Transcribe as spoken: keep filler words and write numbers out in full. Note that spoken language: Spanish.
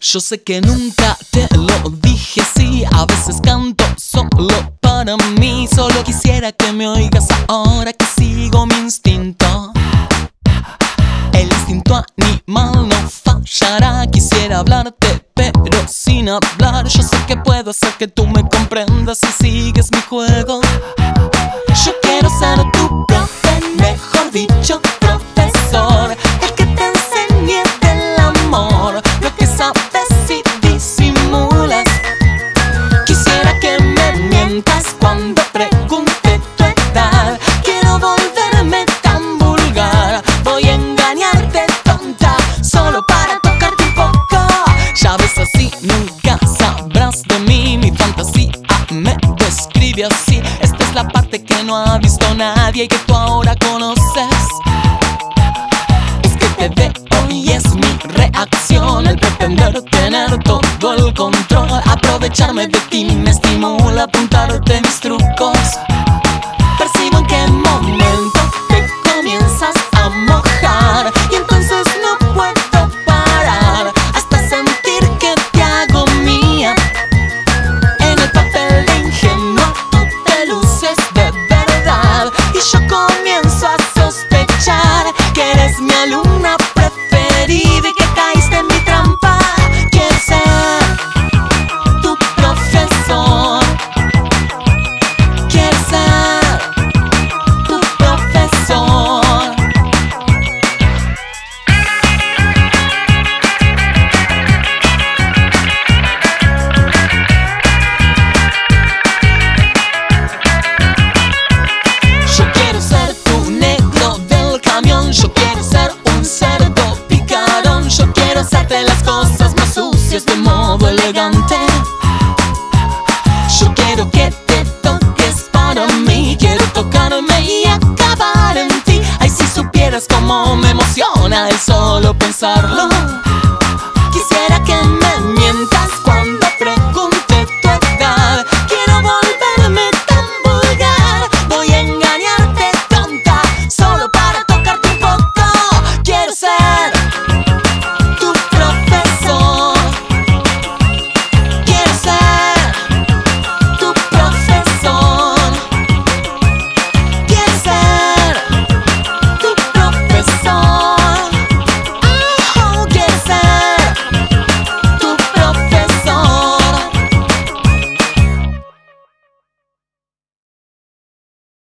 Yo sé que nunca te lo dije así. A veces canto solo para mí. Solo quisiera que me oigas ahora que sigo mi instinto. El instinto animal no fallará. Quisiera hablarte pero sin hablar. Yo sé que puedo hacer que tú me comprendas si sigues mi juego. Yo quiero ser tu profe, mejor dicho profesor, el que te enseñe del amor, lo que sabes y disimulas. Quisiera que me mientas cuando pregunte tu edad. Quiero volverme tan vulgar. Voy a engañarte, tonta, solo para tocarte un poco. Ya ves, así nunca sabrás de mí. Mi fantasía me describe así. Esta es la parte que no ha visto nadie y que tú ahora conoces. Es que te veo y es mi reacción, el pretender tener todo el control. Aprovecharme de ti me estimula, apuntarte mis trucos. Percibo en qué momento te comienzas a mojar y entonces no puedo parar hasta sentir que te hago mía. En el papel de ingenua tú te luces de verdad y yo comienzo a sospechar que eres mi alumna preferida y que caíste en mi trampa. Quiero ser tu profesor. Quiero ser tu profesor. Yo quiero ser tu negro del camión. Yo quiero ser un cerdo picarón. Yo quiero hacerte las cosas más sucias de modo elegante. Yo quiero que te toques para mí. Quiero tocarme y acabar en ti. Ay, si supieras cómo me emociona el solo pensarlo.